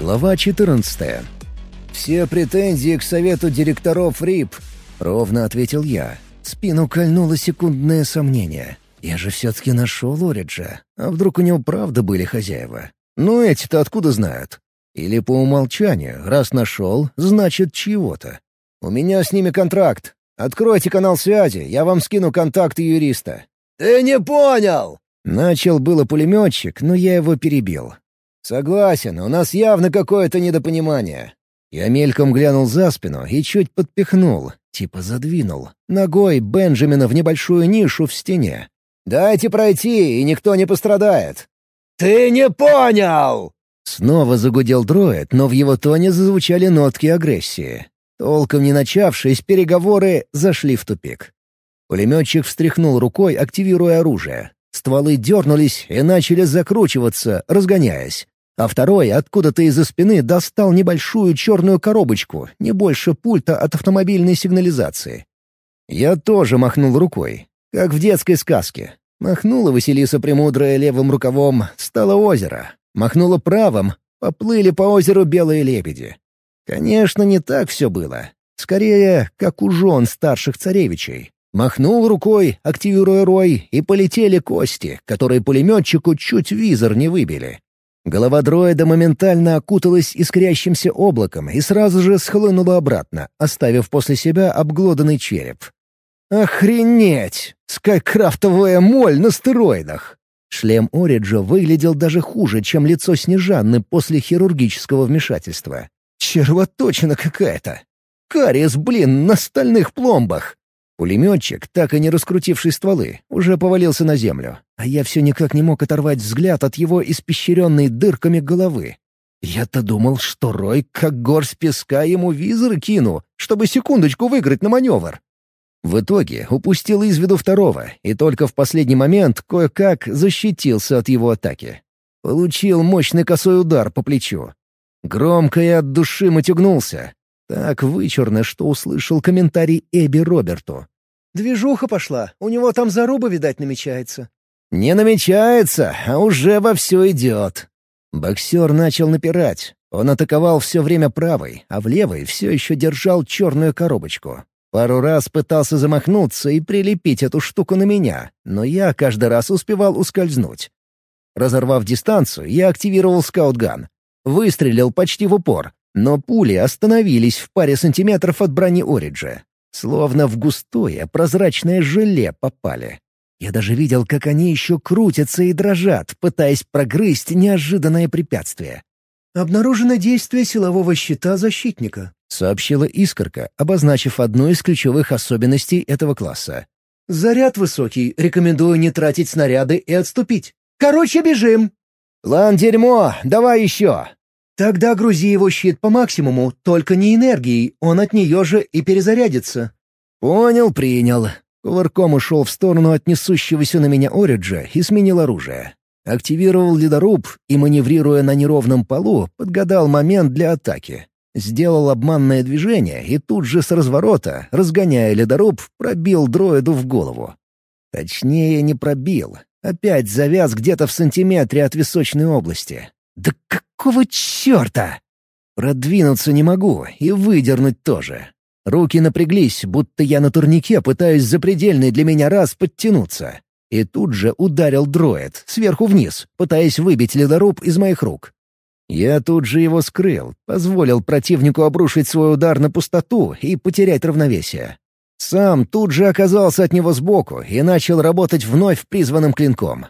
Глава 14. «Все претензии к совету директоров РИП», — ровно ответил я. Спину кольнуло секундное сомнение. Я же все-таки нашел Ориджа. А вдруг у него правда были хозяева? Ну эти-то откуда знают? Или по умолчанию, раз нашел, значит чего-то. У меня с ними контракт. Откройте канал связи, я вам скину контакты юриста. «Ты не понял!» Начал было пулеметчик, но я его перебил. «Согласен, у нас явно какое-то недопонимание». Я мельком глянул за спину и чуть подпихнул, типа задвинул, ногой Бенджамина в небольшую нишу в стене. «Дайте пройти, и никто не пострадает». «Ты не понял!» Снова загудел дроид, но в его тоне зазвучали нотки агрессии. Толком не начавшись, переговоры зашли в тупик. Пулеметчик встряхнул рукой, активируя оружие. Стволы дернулись и начали закручиваться, разгоняясь. А второй откуда-то из-за спины достал небольшую черную коробочку, не больше пульта от автомобильной сигнализации. Я тоже махнул рукой, как в детской сказке. Махнула Василиса Премудрая левым рукавом, стало озеро. Махнула правым, поплыли по озеру белые лебеди. Конечно, не так все было. Скорее, как у жен старших царевичей. Махнул рукой, активируя рой, и полетели кости, которые пулеметчику чуть визор не выбили. Голова дроида моментально окуталась искрящимся облаком и сразу же схлынула обратно, оставив после себя обглоданный череп. «Охренеть! Скайкрафтовая моль на стероидах!» Шлем Ориджа выглядел даже хуже, чем лицо Снежанны после хирургического вмешательства. Червоточина какая-то! Кариес, блин, на стальных пломбах! Пулеметчик, так и не раскрутивший стволы, уже повалился на землю, а я все никак не мог оторвать взгляд от его испещренной дырками головы. Я-то думал, что Рой, как горсть песка, ему визоры кину, чтобы секундочку выиграть на маневр. В итоге упустил из виду второго, и только в последний момент кое-как защитился от его атаки. Получил мощный косой удар по плечу. Громко и от души матюгнулся. Так вычурно, что услышал комментарий Эбби Роберту. «Движуха пошла, у него там заруба, видать, намечается». «Не намечается, а уже вовсю идет». Боксер начал напирать. Он атаковал все время правой, а в левой все еще держал черную коробочку. Пару раз пытался замахнуться и прилепить эту штуку на меня, но я каждый раз успевал ускользнуть. Разорвав дистанцию, я активировал скаутган. Выстрелил почти в упор, но пули остановились в паре сантиметров от брони Ориджа. Словно в густое прозрачное желе попали. Я даже видел, как они еще крутятся и дрожат, пытаясь прогрызть неожиданное препятствие. «Обнаружено действие силового щита защитника», — сообщила Искорка, обозначив одну из ключевых особенностей этого класса. «Заряд высокий, рекомендую не тратить снаряды и отступить. Короче, бежим!» «План дерьмо, давай еще!» «Тогда грузи его щит по максимуму, только не энергией, он от нее же и перезарядится». «Понял, принял». Кувырком ушел в сторону от несущегося на меня Ориджа и сменил оружие. Активировал ледоруб и, маневрируя на неровном полу, подгадал момент для атаки. Сделал обманное движение и тут же с разворота, разгоняя ледоруб, пробил дроиду в голову. Точнее, не пробил. Опять завяз где-то в сантиметре от височной области. «Да какого черта?» Продвинуться не могу и выдернуть тоже. Руки напряглись, будто я на турнике пытаюсь запредельный для меня раз подтянуться. И тут же ударил дроид, сверху вниз, пытаясь выбить ледоруб из моих рук. Я тут же его скрыл, позволил противнику обрушить свой удар на пустоту и потерять равновесие. Сам тут же оказался от него сбоку и начал работать вновь призванным клинком.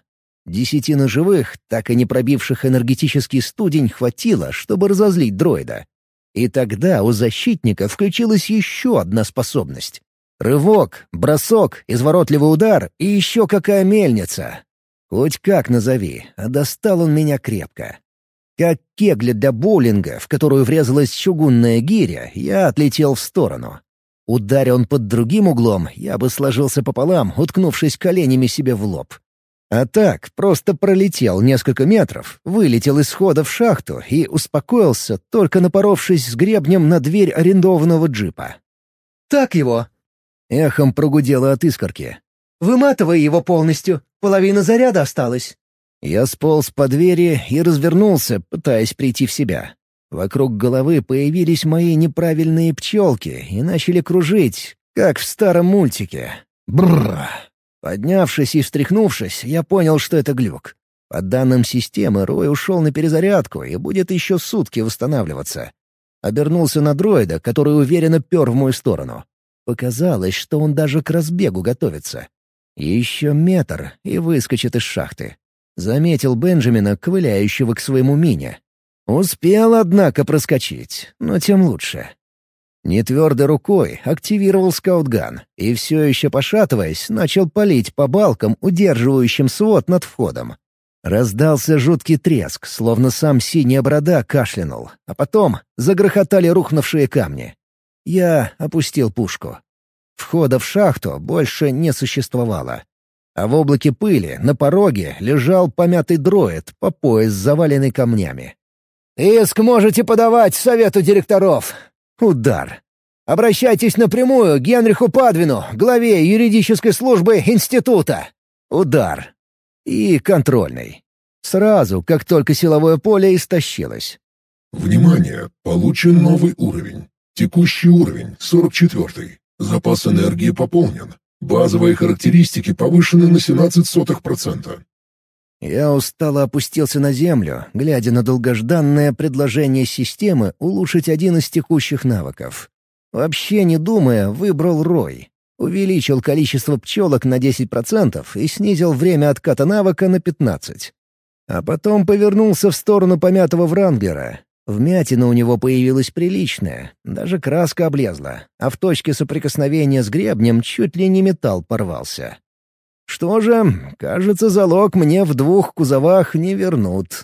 10 ножевых, так и не пробивших энергетический студень, хватило, чтобы разозлить дроида. И тогда у защитника включилась еще одна способность. Рывок, бросок, изворотливый удар и еще какая мельница. Хоть как назови, а достал он меня крепко. Как кегля для боулинга, в которую врезалась чугунная гиря, я отлетел в сторону. Ударь он под другим углом, я бы сложился пополам, уткнувшись коленями себе в лоб. А так, просто пролетел несколько метров, вылетел из хода в шахту и успокоился, только напоровшись с гребнем на дверь арендованного джипа. «Так его!» — эхом прогудело от Искорки. «Выматывай его полностью, половина заряда осталась». Я сполз по двери и развернулся, пытаясь прийти в себя. Вокруг головы появились мои неправильные пчелки и начали кружить, как в старом мультике. Бррр. Поднявшись и встряхнувшись, я понял, что это глюк. По данным системы, Рой ушел на перезарядку и будет еще сутки восстанавливаться. Обернулся на дроида, который уверенно пер в мою сторону. Показалось, что он даже к разбегу готовится. Еще метр и выскочит из шахты. Заметил Бенджамина, ковыляющего к своему мине. Успел, однако, проскочить, но тем лучше. Нетвердой рукой активировал скаутган и, все еще пошатываясь, начал палить по балкам, удерживающим свод над входом. Раздался жуткий треск, словно сам Синяя Борода кашлянул, а потом загрохотали рухнувшие камни. Я опустил пушку. Входа в шахту больше не существовало. А в облаке пыли на пороге лежал помятый дроид по пояс, заваленный камнями. «Иск можете подавать совету директоров!» Удар. «Обращайтесь напрямую к Генриху Падвину, главе юридической службы института!» Удар. И контрольный. Сразу, как только силовое поле истощилось. Внимание! Получен новый уровень. Текущий уровень 44. Запас энергии пополнен. Базовые характеристики повышены на 0,17%. Я устало опустился на землю, глядя на долгожданное предложение системы улучшить один из текущих навыков. Вообще не думая, выбрал Рой. Увеличил количество пчелок на 10% и снизил время отката навыка на 15%. А потом повернулся в сторону помятого Вранглера. Вмятина у него появилась приличная, даже краска облезла, а в точке соприкосновения с гребнем чуть ли не металл порвался. Что же, кажется, залог мне в 2 кузовах не вернут.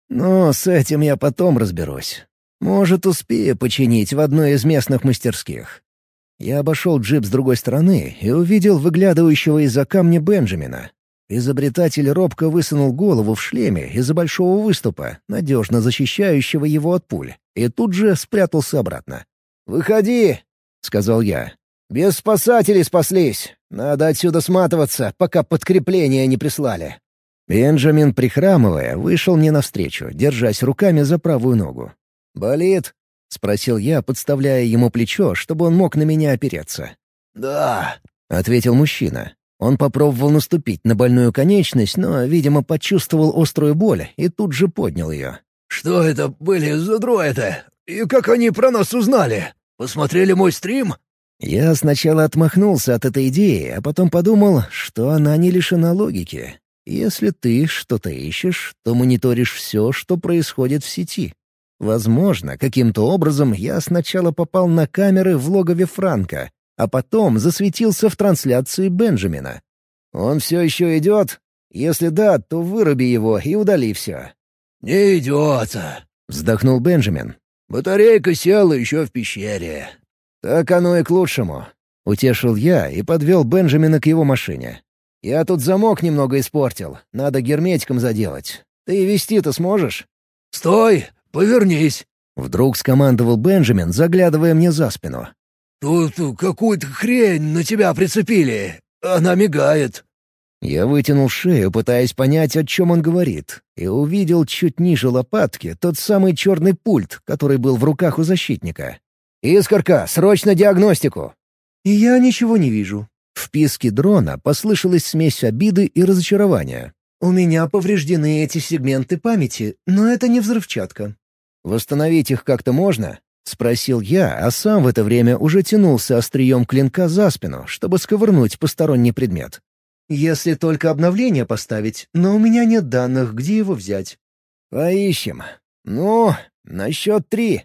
Но с этим я потом разберусь. Может, успею починить в одной из местных мастерских. Я обошел джип с другой стороны и увидел выглядывающего из-за камня Бенджамина. Изобретатель робко высунул голову в шлеме из-за большого выступа, надежно защищающего его от пуль, и тут же спрятался обратно. «Выходи!» — сказал я. «Без спасателей спаслись. Надо отсюда сматываться, пока подкрепления не прислали». Бенджамин, прихрамывая, вышел мне навстречу, держась руками за правую ногу. «Болит?» — спросил я, подставляя ему плечо, чтобы он мог на меня опереться. «Да», — ответил мужчина. Он попробовал наступить на больную конечность, но, видимо, почувствовал острую боль и тут же поднял ее. «Что это были за дроиды? И как они про нас узнали? Посмотрели мой стрим?» Я сначала отмахнулся от этой идеи, а потом подумал, что она не лишена логики. Если ты что-то ищешь, то мониторишь все, что происходит в сети. Возможно, каким-то образом я сначала попал на камеры в логове Франка, а потом засветился в трансляции Бенджамина. «Он все еще идет? Если да, то выруби его и удали все». «Не идет», — вздохнул Бенджамин. «Батарейка села еще в пещере». «Так оно и к лучшему», — утешил я и подвел Бенджамина к его машине. «Я тут замок немного испортил, надо герметиком заделать. Ты вести-то сможешь?» «Стой! Повернись!» — вдруг скомандовал Бенджамин, заглядывая мне за спину. «Тут какую-то хрень на тебя прицепили. Она мигает». Я вытянул шею, пытаясь понять, о чем он говорит, и увидел чуть ниже лопатки тот самый черный пульт, который был в руках у защитника. «Искорка, срочно диагностику!» «И я ничего не вижу». В писке дрона послышалась смесь обиды и разочарования. «У меня повреждены эти сегменты памяти, но это не взрывчатка». «Восстановить их как-то можно?» — спросил я, а сам в это время уже тянулся острием клинка за спину, чтобы сковырнуть посторонний предмет. «Если только обновление поставить, но у меня нет данных, где его взять». «Поищем. Ну, на счет 3».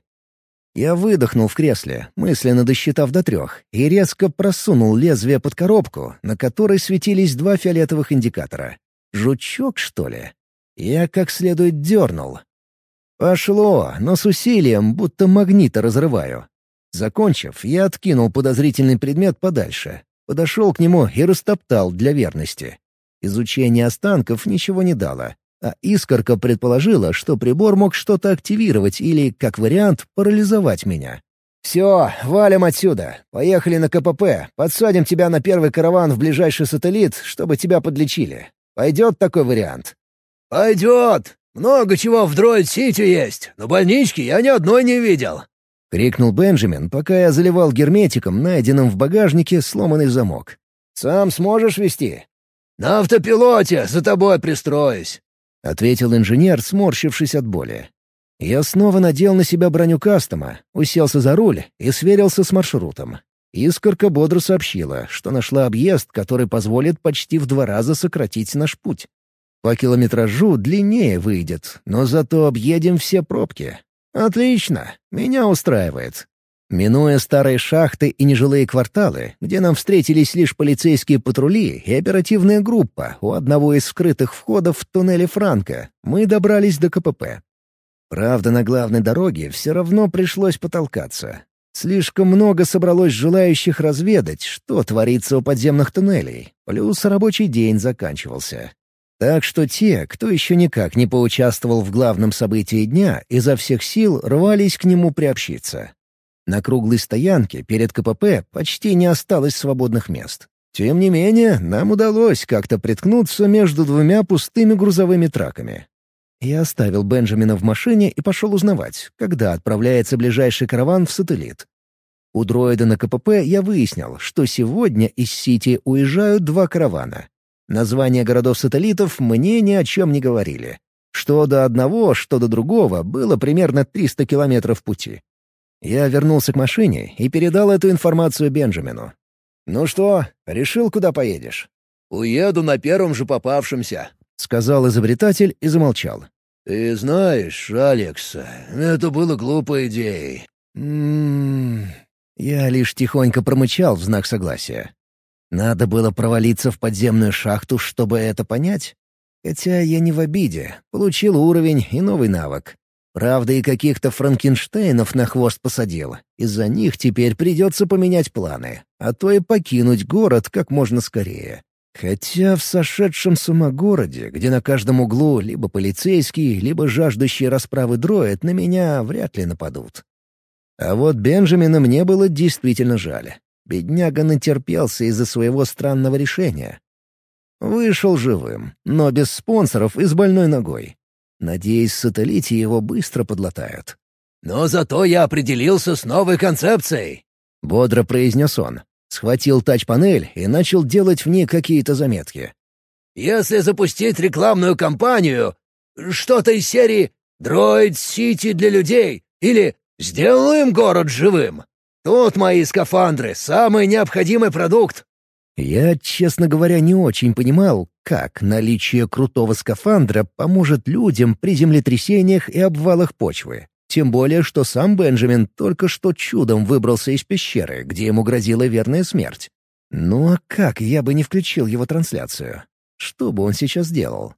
Я выдохнул в кресле, мысленно досчитав до 3, и резко просунул лезвие под коробку, на которой светились 2 фиолетовых индикатора. Жучок, что ли? Я как следует дернул. Пошло, но с усилием, будто магнита разрываю. Закончив, я откинул подозрительный предмет подальше, подошел к нему и растоптал для верности. Изучение останков ничего не дало, а Искорка предположила, что прибор мог что-то активировать или, как вариант, парализовать меня. «Все, валим отсюда. Поехали на КПП. Подсадим тебя на первый караван в ближайший сателлит, чтобы тебя подлечили. Пойдет такой вариант?» «Пойдет!» Много чего в Дроид-Сити есть, но больнички я ни одной не видел!» — крикнул Бенджамин, пока я заливал герметиком, найденным в багажнике, сломанный замок. «Сам сможешь вести?» «На автопилоте за тобой пристроюсь», — ответил инженер, сморщившись от боли. Я снова надел на себя броню кастома, уселся за руль и сверился с маршрутом. Искорка бодро сообщила, что нашла объезд, который позволит почти в 2 раза сократить наш путь. По километражу длиннее выйдет, но зато объедем все пробки. Отлично, меня устраивает. Минуя старые шахты и нежилые кварталы, где нам встретились лишь полицейские патрули и оперативная группа у одного из скрытых входов в туннеле Франка, мы добрались до КПП. Правда, на главной дороге все равно пришлось потолкаться. Слишком много собралось желающих разведать, что творится у подземных туннелей, плюс рабочий день заканчивался. Так что те, кто еще никак не поучаствовал в главном событии дня, изо всех сил рвались к нему приобщиться. На круглой стоянке перед КПП почти не осталось свободных мест. Тем не менее, нам удалось как-то приткнуться между 2 пустыми грузовыми траками. Я оставил Бенджамина в машине и пошел узнавать, когда отправляется ближайший караван в сателлит. У дроида на КПП я выяснил, что сегодня из Сити уезжают 2 каравана. Названия городов-сателлитов мне ни о чем не говорили. Что до одного, что до другого было примерно 300 километров пути. Я вернулся к машине и передал эту информацию Бенджамину. «Ну что, решил, куда поедешь?» «Уеду на первом же попавшемся», — сказал изобретатель и замолчал. «Ты знаешь, Алекс, это было глупой идеей». Я лишь тихонько промычал в знак согласия. Надо было провалиться в подземную шахту, чтобы это понять? Хотя я не в обиде, получил уровень и новый навык. Правда, и каких-то Франкенштейнов на хвост посадил. Из-за них теперь придется поменять планы, а то и покинуть город как можно скорее. Хотя в сошедшем с ума городе, где на каждом углу либо полицейский, либо жаждущий расправы дроид, на меня вряд ли нападут. А вот Бенджамина мне было действительно жаль. Бедняга натерпелся из-за своего странного решения. Вышел живым, но без спонсоров и с больной ногой. Надеюсь, в сателлите его быстро подлатают. «Но зато я определился с новой концепцией», — бодро произнес он. Схватил тач-панель и начал делать в ней какие-то заметки. «Если запустить рекламную кампанию, что-то из серии «Дроид-Сити для людей» или «Сделаем город живым», тут мои скафандры — самый необходимый продукт». Я, честно говоря, не очень понимал, как наличие крутого скафандра поможет людям при землетрясениях и обвалах почвы. Тем более, что сам Бенджамин только что чудом выбрался из пещеры, где ему грозила верная смерть. Ну а как я бы не включил его трансляцию? Что бы он сейчас делал?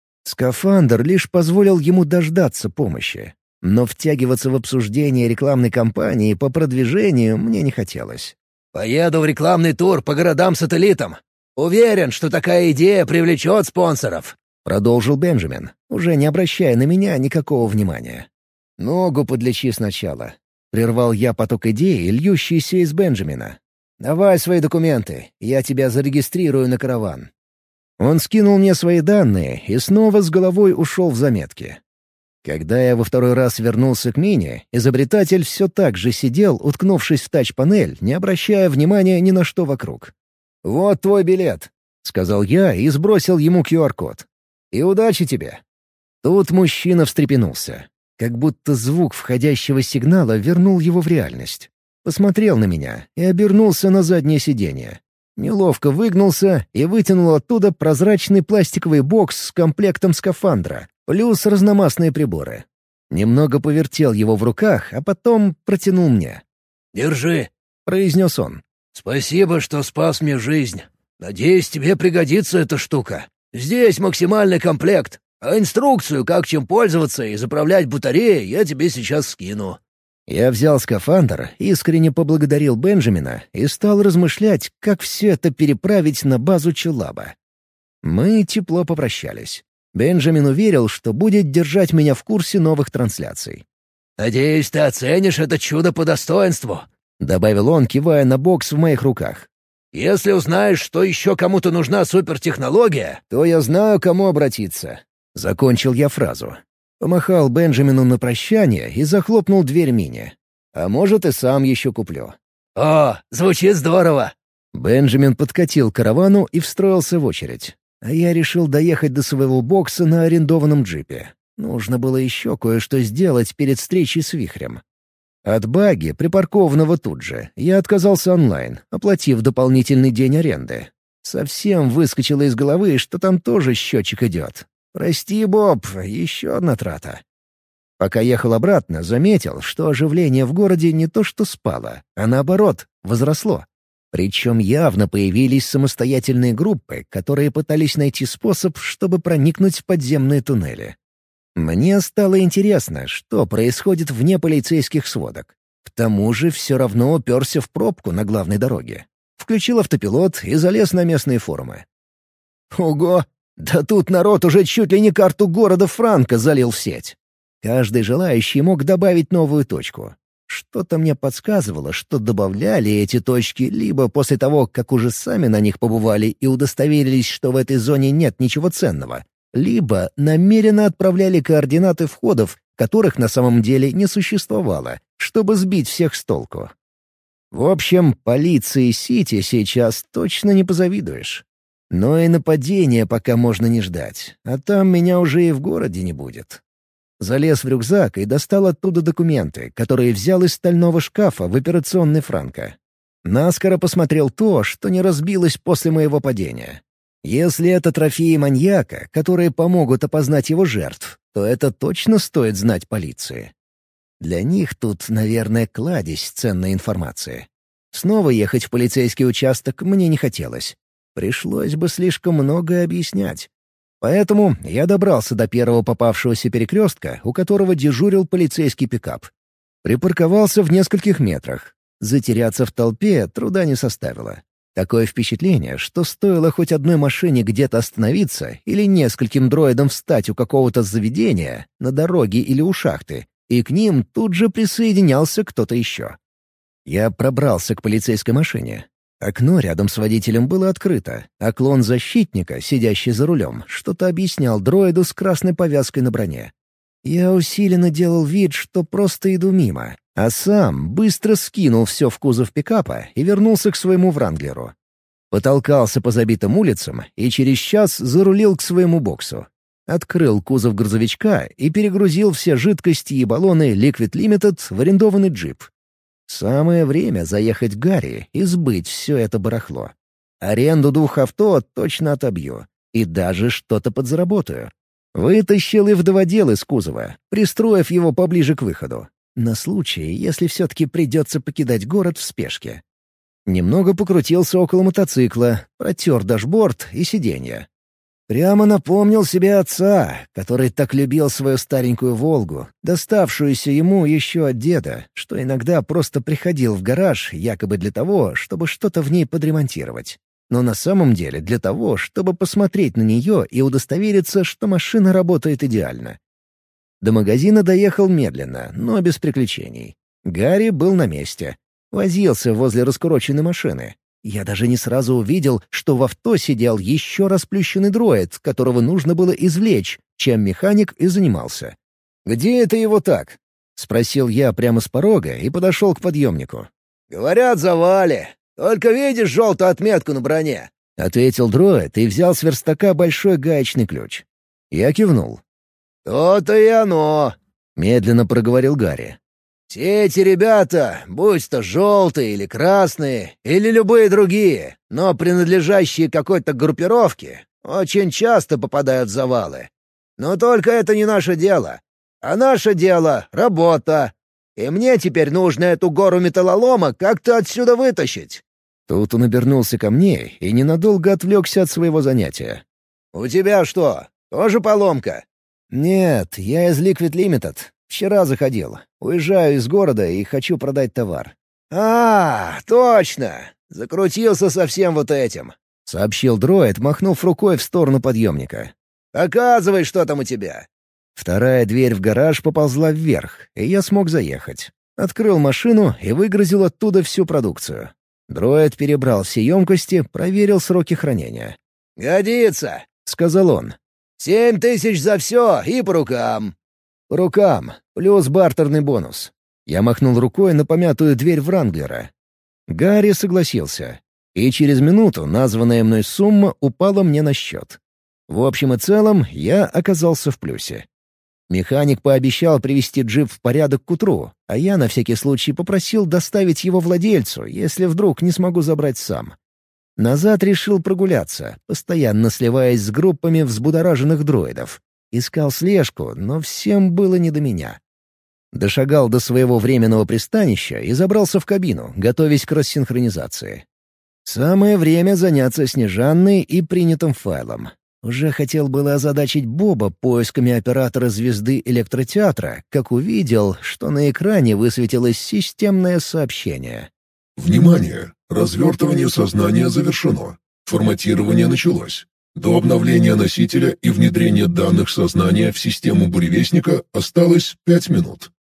Скафандр лишь позволил ему дождаться помощи. Но втягиваться в обсуждение рекламной кампании по продвижению мне не хотелось. «Поеду в рекламный тур по городам-сателлитам. Уверен, что такая идея привлечет спонсоров», — продолжил Бенджамин, уже не обращая на меня никакого внимания. «Ногу подлечи сначала», — прервал я поток идей, льющийся из Бенджамина. «Давай свои документы, я тебя зарегистрирую на караван». Он скинул мне свои данные и снова с головой ушел в заметки. Когда я во 2-й раз вернулся к Мине, изобретатель все так же сидел, уткнувшись в тач-панель, не обращая внимания ни на что вокруг. «Вот твой билет», — сказал я и сбросил ему QR-код. «И удачи тебе». Тут мужчина встрепенулся. Как будто звук входящего сигнала вернул его в реальность. Посмотрел на меня и обернулся на заднее сиденье. Неловко выгнулся и вытянул оттуда прозрачный пластиковый бокс с комплектом скафандра, плюс разномастные приборы. Немного повертел его в руках, а потом протянул мне. «Держи», — произнес он. «Спасибо, что спас мне жизнь. Надеюсь, тебе пригодится эта штука. Здесь максимальный комплект, а инструкцию, как чем пользоваться и заправлять батареи, я тебе сейчас скину». Я взял скафандр, искренне поблагодарил Бенджамина и стал размышлять, как все это переправить на базу Челаба. Мы тепло попрощались. Бенджамин уверил, что будет держать меня в курсе новых трансляций. «Надеюсь, ты оценишь это чудо по достоинству», — добавил он, кивая на бокс в моих руках. «Если узнаешь, что еще кому-то нужна супертехнология, то я знаю, к кому обратиться». Закончил я фразу. Помахал Бенджамину на прощание и захлопнул дверь мини. А может, и сам еще куплю. «О, звучит здорово!» Бенджамин подкатил к каравану и встроился в очередь. А я решил доехать до своего бокса на арендованном джипе. Нужно было еще кое-что сделать перед встречей с Вихрем. От багги, припаркованного тут же, я отказался онлайн, оплатив дополнительный день аренды. Совсем выскочило из головы, что там тоже счетчик идет. «Прости, Боб, еще одна трата». Пока ехал обратно, заметил, что оживление в городе не то что спало, а наоборот, возросло. Причем явно появились самостоятельные группы, которые пытались найти способ, чтобы проникнуть в подземные туннели. Мне стало интересно, что происходит вне полицейских сводок. К тому же все равно уперся в пробку на главной дороге. Включил автопилот и залез на местные форумы. Ого! Да тут народ уже чуть ли не карту города Франко залил в сеть. Каждый желающий мог добавить новую точку. Что-то мне подсказывало, что добавляли эти точки либо после того, как уже сами на них побывали и удостоверились, что в этой зоне нет ничего ценного, либо намеренно отправляли координаты входов, которых на самом деле не существовало, чтобы сбить всех с толку. В общем, полиции Сити сейчас точно не позавидуешь. Но и нападения пока можно не ждать, а там меня уже и в городе не будет. Залез в рюкзак и достал оттуда документы, которые взял из стального шкафа в операционной Франко. Наскоро посмотрел то, что не разбилось после моего падения. Если это трофеи маньяка, которые помогут опознать его жертв, то это точно стоит знать полиции. Для них тут, наверное, кладезь ценной информации. Снова ехать в полицейский участок мне не хотелось. Пришлось бы слишком многое объяснять. Поэтому я добрался до первого попавшегося перекрестка, у которого дежурил полицейский пикап. Припарковался в нескольких метрах. Затеряться в толпе труда не составило. Такое впечатление, что стоило хоть одной машине где-то остановиться или нескольким дроидам встать у какого-то заведения, на дороге или у шахты, и к ним тут же присоединялся кто-то еще. Я пробрался к полицейской машине. Окно рядом с водителем было открыто, а клон защитника, сидящий за рулем, что-то объяснял дроиду с красной повязкой на броне. Я усиленно делал вид, что просто иду мимо, а сам быстро скинул все в кузов пикапа и вернулся к своему Вранглеру. Потолкался по забитым улицам и через час зарулил к своему боксу. Открыл кузов грузовичка и перегрузил все жидкости и баллоны Liquid Limited в арендованный джип. Самое время заехать к Гарри и сбыть все это барахло. Аренду 2 авто точно отобью. И даже что-то подзаработаю. Вытащил и вдоводел из кузова, пристроив его поближе к выходу. На случай, если все-таки придется покидать город в спешке. Немного покрутился около мотоцикла, протер дашборд и сиденье. Прямо напомнил себе отца, который так любил свою старенькую «Волгу», доставшуюся ему еще от деда, что иногда просто приходил в гараж якобы для того, чтобы что-то в ней подремонтировать. Но на самом деле для того, чтобы посмотреть на нее и удостовериться, что машина работает идеально. До магазина доехал медленно, но без приключений. Гарри был на месте. Возился возле раскуроченной машины. Я даже не сразу увидел, что в авто сидел еще расплющенный дроид, которого нужно было извлечь, чем механик и занимался. «Где это его так?» — спросил я прямо с порога и подошел к подъемнику. «Говорят, завали. Только видишь желтую отметку на броне?» — ответил дроид и взял с верстака большой гаечный ключ. Я кивнул. «То-то и оно», — медленно проговорил Гарри. «Все эти ребята, будь то желтые или красные, или любые другие, но принадлежащие какой-то группировке, очень часто попадают в завалы. Но только это не наше дело. А наше дело — работа. И мне теперь нужно эту гору металлолома как-то отсюда вытащить». Тут он обернулся ко мне и ненадолго отвлекся от своего занятия. «У тебя что, тоже поломка?» «Нет, я из Liquid Limited. Вчера заходил. Уезжаю из города и хочу продать товар». «А, точно! Закрутился со всем вот этим», — сообщил дроид, махнув рукой в сторону подъемника. «Показывай, что там у тебя». Вторая дверь в гараж поползла вверх, и я смог заехать. Открыл машину и выгрузил оттуда всю продукцию. Дроид перебрал все емкости, проверил сроки хранения. «Годится», — сказал он. 7000 за все и по рукам». «По рукам, плюс бартерный бонус». Я махнул рукой на помятую дверь Вранглера. Гарри согласился, и через минуту названная мной сумма упала мне на счет. В общем и целом, я оказался в плюсе. Механик пообещал привести джип в порядок к утру, а я на всякий случай попросил доставить его владельцу, если вдруг не смогу забрать сам. Назад решил прогуляться, постоянно сливаясь с группами взбудораженных дроидов. Искал слежку, но всем было не до меня. Дошагал до своего временного пристанища и забрался в кабину, готовясь к рассинхронизации. Самое время заняться Снежанной и принятым файлом. Уже хотел было озадачить Боба поисками оператора звезды электротеатра, как увидел, что на экране высветилось системное сообщение. Внимание! Развертывание сознания завершено. Форматирование началось. До обновления носителя и внедрения данных сознания в систему буревестника осталось 5 минут.